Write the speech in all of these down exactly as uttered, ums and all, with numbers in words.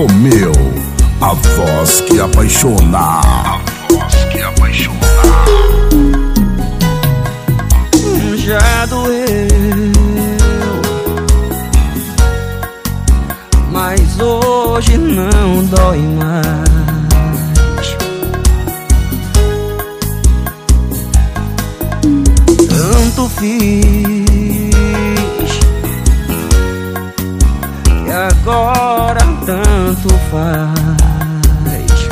Romeu, a voz que apaixona. A voz que apaixona. Já doeu, mas hoje não dói mais. Tanto fiz que agora tanto faz.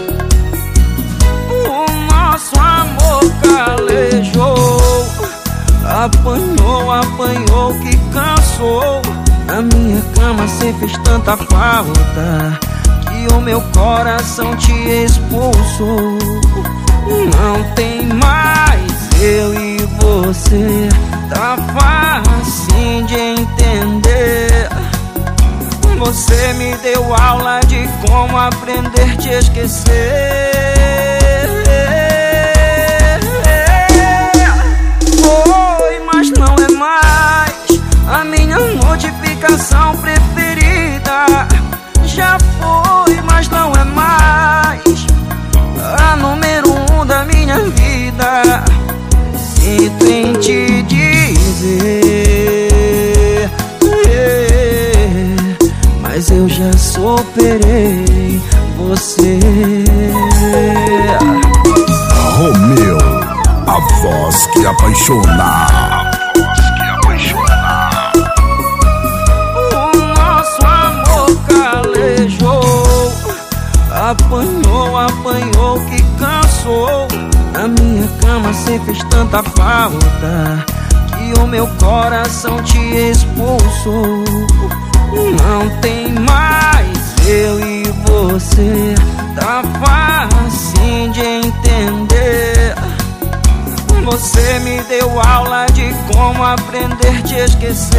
O nosso amor calejou, apanhou, apanhou que cansou. Na minha cama cê fez tanta falta que o meu coração te expulsou. Não tem mais eu e você, tá fácil de entender. Você me deu aula de como aprender a te esquecer. Foi, mas não é mais a minha notificação preferida. Já foi, mas não é mais a número um da minha vida. Sinto em te dizer, mas eu já superei você. Romeu, a voz que apaixona. A voz que apaixona. O nosso amor calejou, apanhou, apanhou que cansou. Na minha cama cê fez tanta falta que o meu coração te expulsou. Não tem mais eu e você, tá fácil de entender. Você me deu aula de como aprender a te esquecer.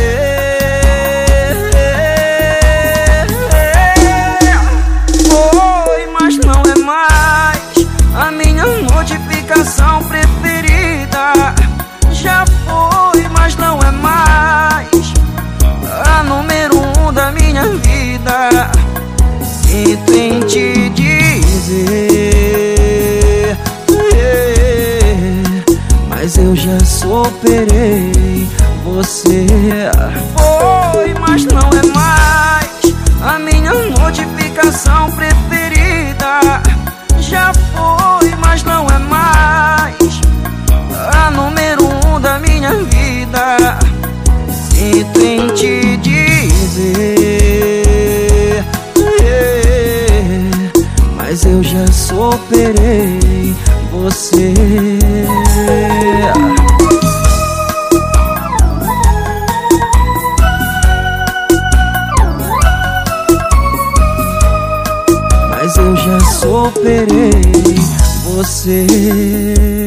Foi, mas não é mais a minha notificação preferida. Já foi, mas não é mais a número um da minha vida. Sinto em te dizer, mas eu já superei você. Foi, mas não é mais a minha notificação preferida. Já foi, mas não é mais a número um da minha vida. Sinto em te dizer, mas eu já superei você. Mas eu já superei você.